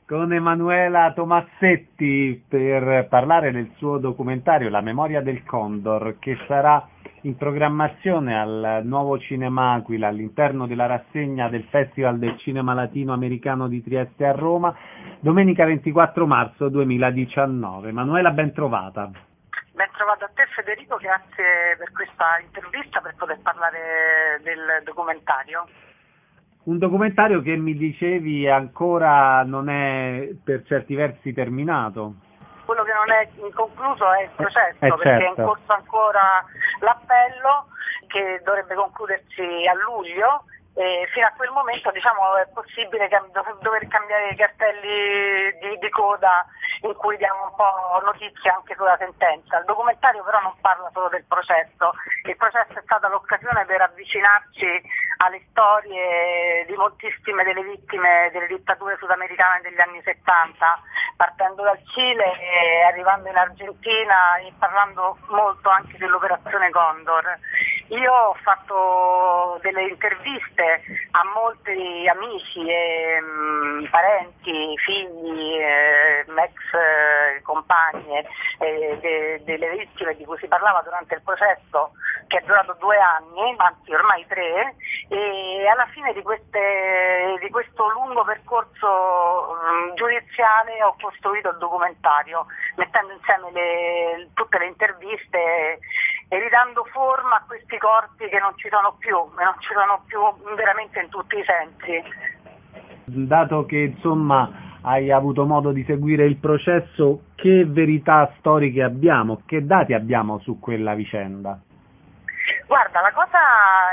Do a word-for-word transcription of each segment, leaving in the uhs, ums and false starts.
con Emanuela Tomassetti per parlare del suo documentario La memoria del Condor, che sarà in programmazione al Nuovo Cinema Aquila all'interno della rassegna del Festival del Cinema Latinoamericano di Trieste a Roma, domenica ventiquattro marzo duemiladiciannove. Emanuela, ben trovata. Ben trovato a te Federico, grazie per questa intervista per poter parlare del documentario. Un documentario che mi dicevi ancora non è per certi versi terminato. Quello che non è concluso è il processo, eh, perché certo. è in corso ancora l'appello che dovrebbe concludersi a luglio. E fino a quel momento, diciamo, è possibile cam- dover cambiare i cartelli di, di coda in cui diamo un po' notizie anche sulla sentenza. Il documentario però non parla solo del processo, il processo è stata l'occasione per avvicinarci alle storie di moltissime delle vittime delle dittature sudamericane degli anni settanta, partendo dal Cile e arrivando in Argentina e parlando molto anche dell'operazione Condor. Io ho fatto delle interviste a molti amici e mh, parenti, figli, eh, ex eh, compagne eh, de, delle vittime di cui si parlava durante il processo, che è durato due anni, anzi ormai tre, e alla fine di, queste, di questo lungo percorso mh, giudiziale ho costruito il documentario, mettendo insieme le, tutte le interviste e ridando forma a questi corpi che non ci sono più, e non ci sono più veramente in tutti i sensi. Dato che insomma hai avuto modo di seguire il processo, che verità storiche abbiamo, che dati abbiamo su quella vicenda? Guarda, la cosa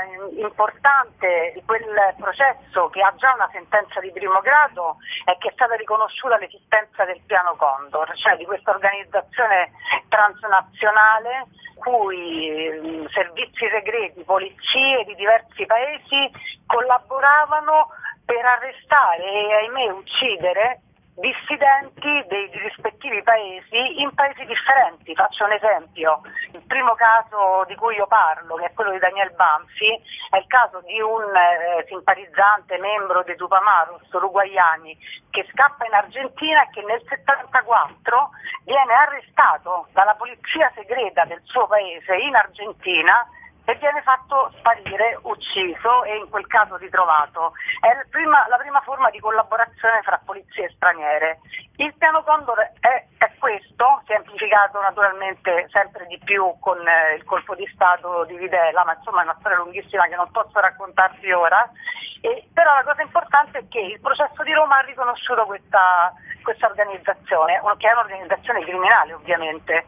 importante di quel processo, che ha già una sentenza di primo grado, è che è stata riconosciuta l'esistenza del piano Condor, cioè di questa organizzazione transnazionale cui servizi segreti, polizie di diversi paesi collaboravano per arrestare e, ahimè, uccidere dissidenti dei rispettivi paesi in paesi differenti. Faccio un esempio: il primo caso di cui io parlo, che è quello di Daniel Banfi, è il caso di un eh, simpatizzante membro dei Tupamaros uruguaiani che scappa in Argentina e che nel settantaquattro viene arrestato dalla polizia segreta del suo paese in Argentina e viene fatto sparire, ucciso e in quel caso ritrovato. È la prima, la prima forma di collaborazione fra polizie straniere. Il piano Condor è, è questo, semplificato naturalmente sempre di più con eh, il colpo di Stato di Videla, ma insomma è una storia lunghissima che non posso raccontarvi ora. E, però la cosa importante è che il processo di Roma ha riconosciuto questa, questa organizzazione, che è un'organizzazione criminale ovviamente,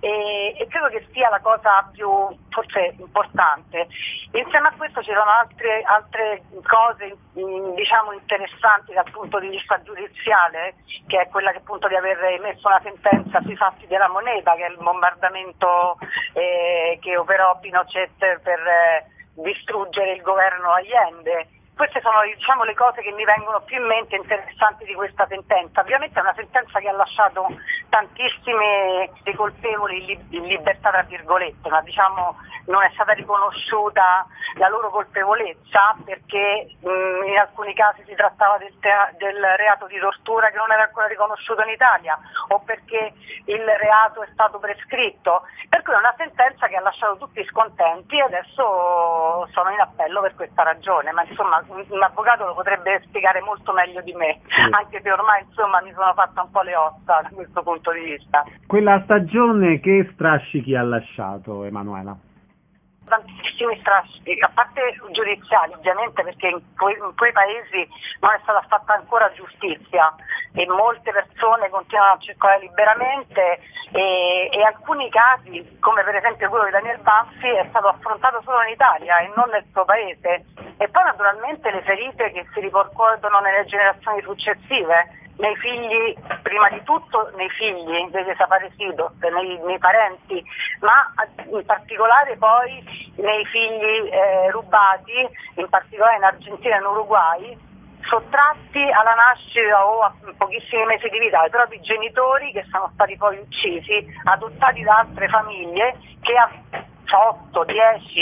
e, e credo che sia la cosa più forse importante. Insieme a questo ci sono altre, altre cose mh, diciamo interessanti dal punto di vista giudiziale, che è quella che appunto di aver emesso una sentenza sui fatti della moneta, che è il bombardamento eh, che operò Pinochet per eh, distruggere il governo Allende. Queste sono, diciamo, le cose che mi vengono più in mente interessanti di questa sentenza. Ovviamente è una sentenza che ha lasciato tantissimi dei colpevoli in libertà tra virgolette, ma diciamo non è stata riconosciuta la loro colpevolezza perché mh, in alcuni casi si trattava del, te- del reato di tortura che non era ancora riconosciuto in Italia, o perché il reato è stato prescritto, per cui è una sentenza che ha lasciato tutti scontenti e adesso sono in appello per questa ragione, ma insomma un, un avvocato lo potrebbe spiegare molto meglio di me, sì. Anche se ormai insomma mi sono fatta un po' le ossa da questo punto di vista. Quella stagione che strascichi ha lasciato, Emanuela? Tantissimi strascichi, a parte giudiziali ovviamente, perché in quei, in quei paesi non è stata fatta ancora giustizia e molte persone continuano a circolare liberamente e, e alcuni casi, come per esempio quello di Daniel Banfi, è stato affrontato solo in Italia e non nel suo paese. E poi naturalmente le ferite che si ripercuotono nelle generazioni successive, nei figli, prima di tutto nei figli dei desaparecidos, nei, nei parenti, ma in particolare poi nei figli eh, rubati, in particolare in Argentina e in Uruguay, sottratti alla nascita o a pochissimi mesi di vita ai propri genitori, che sono stati poi uccisi, adottati da altre famiglie che a otto, dieci,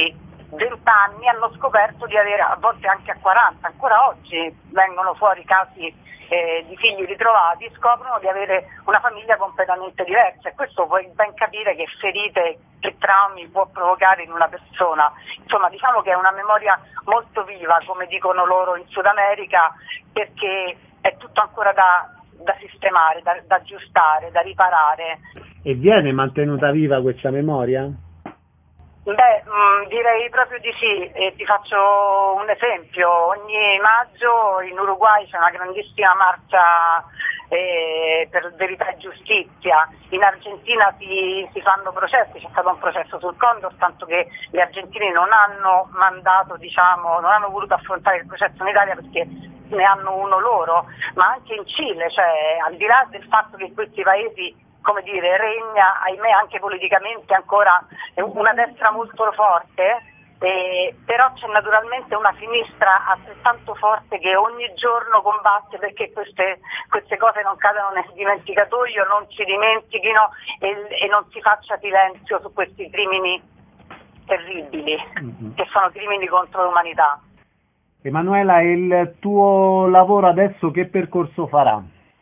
venti anni hanno scoperto di avere, a volte anche a quaranta, ancora oggi vengono fuori casi eh, di figli ritrovati, scoprono di avere una famiglia completamente diversa, e questo puoi ben capire che ferite e traumi può provocare in una persona. Insomma, diciamo che è una memoria molto viva, come dicono loro in Sud America, perché è tutto ancora da, da sistemare, da, da aggiustare, da riparare. E viene mantenuta viva questa memoria? Beh, mh, direi proprio di sì, e ti faccio un esempio. Ogni maggio in Uruguay c'è una grandissima marcia eh, per verità e giustizia. In Argentina si, si fanno processi, c'è stato un processo sul Condor, tanto che gli argentini non hanno mandato, diciamo, non hanno voluto affrontare il processo in Italia perché ne hanno uno loro, ma anche in Cile, cioè al di là del fatto che in questi paesi, come dire, regna, ahimè anche politicamente ancora una destra molto forte, eh, però c'è naturalmente una sinistra altrettanto forte che ogni giorno combatte perché queste, queste cose non cadano nel dimenticatoio, non si dimentichino e, e non si faccia silenzio su questi crimini terribili, mm-hmm. che sono crimini contro l'umanità. Emanuela, il tuo lavoro adesso che percorso farà?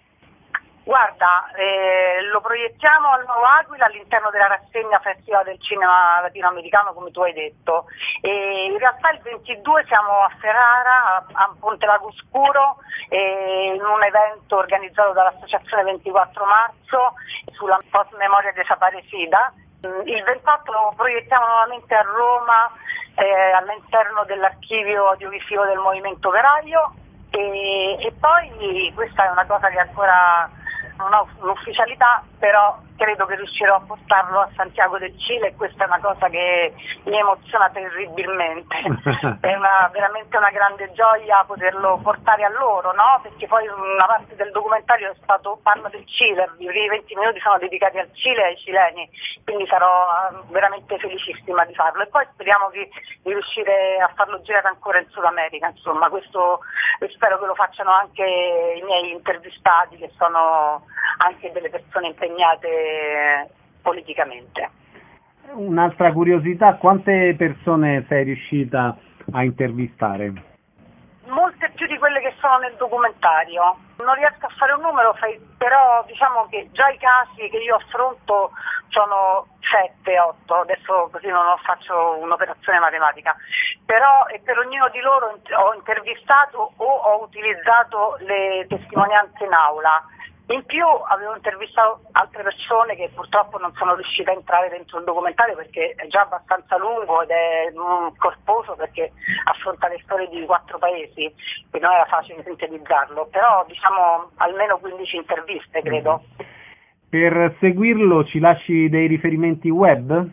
Guarda, eh, lo proiettiamo al Nuovo Aquila all'interno della rassegna Festival del Cinema Latinoamericano, come tu hai detto, e in realtà il ventidue siamo a Ferrara, a, a Ponte Lago Scuro, eh, in un evento organizzato dall'Associazione ventiquattro marzo sulla post-memoria desaparecida. Il ventotto lo proiettiamo nuovamente a Roma, eh, all'interno dell'archivio audiovisivo del Movimento Operaio, e, e poi questa è una cosa che ancora non ho un'ufficialità, però credo che riuscirò a portarlo a Santiago del Cile, e questa è una cosa che mi emoziona terribilmente. È una, veramente una grande gioia poterlo portare a loro, no? Perché poi una parte del documentario è stato, parla del Cile, i primi venti minuti sono dedicati al Cile e ai cileni, quindi sarò veramente felicissima di farlo, e poi speriamo di, di riuscire a farlo girare ancora in Sud America, insomma, questo spero che lo facciano anche i miei intervistati, che sono anche delle persone impegnate politicamente. Un'altra curiosità, quante persone sei riuscita a intervistare? Molte più di quelle che sono nel documentario. Non riesco a fare un numero, però diciamo che già i casi che io affronto sono sette otto, adesso così non faccio un'operazione matematica, però e per ognuno di loro ho intervistato o ho utilizzato le testimonianze in aula. In più avevo intervistato altre persone che purtroppo non sono riuscite a entrare dentro il documentario perché è già abbastanza lungo ed è mm, corposo, perché affronta le storie di quattro paesi e non era facile sintetizzarlo, però diciamo almeno quindici interviste, credo. Per seguirlo ci lasci dei riferimenti web?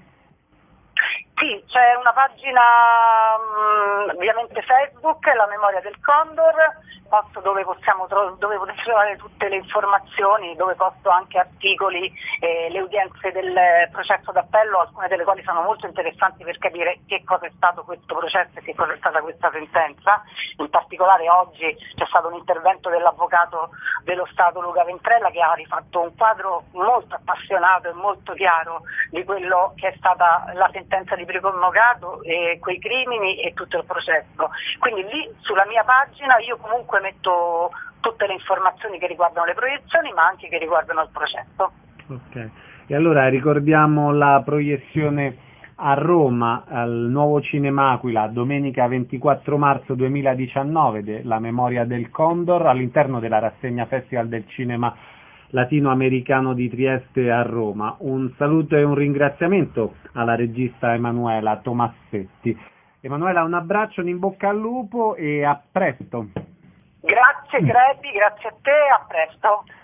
Sì, c'è una pagina mh, ovviamente Facebook, La Memoria del Condor, posto dove possiamo tro- dove potete trovare tutte le informazioni, dove posto anche articoli, eh, le udienze del processo d'appello, alcune delle quali sono molto interessanti per capire che cosa è stato questo processo e che cosa è stata questa sentenza. In particolare oggi c'è stato un intervento dell'avvocato dello Stato Luca Ventrella, che ha rifatto un quadro molto appassionato e molto chiaro di quello che è stata la sentenza di primo grado e quei crimini e tutto il processo. Quindi lì sulla mia pagina io comunque metto tutte le informazioni che riguardano le proiezioni, ma anche che riguardano il processo. Ok, e allora ricordiamo la proiezione a Roma al Nuovo Cinema Aquila domenica ventiquattro marzo duemiladiciannove della Memoria del Condor, all'interno della rassegna Festival del Cinema Latinoamericano di Trieste a Roma. Un saluto e un ringraziamento alla regista Emanuela Tomassetti. Emanuela, un abbraccio, un in bocca al lupo e a presto. Grazie Crepi, grazie a te, a presto.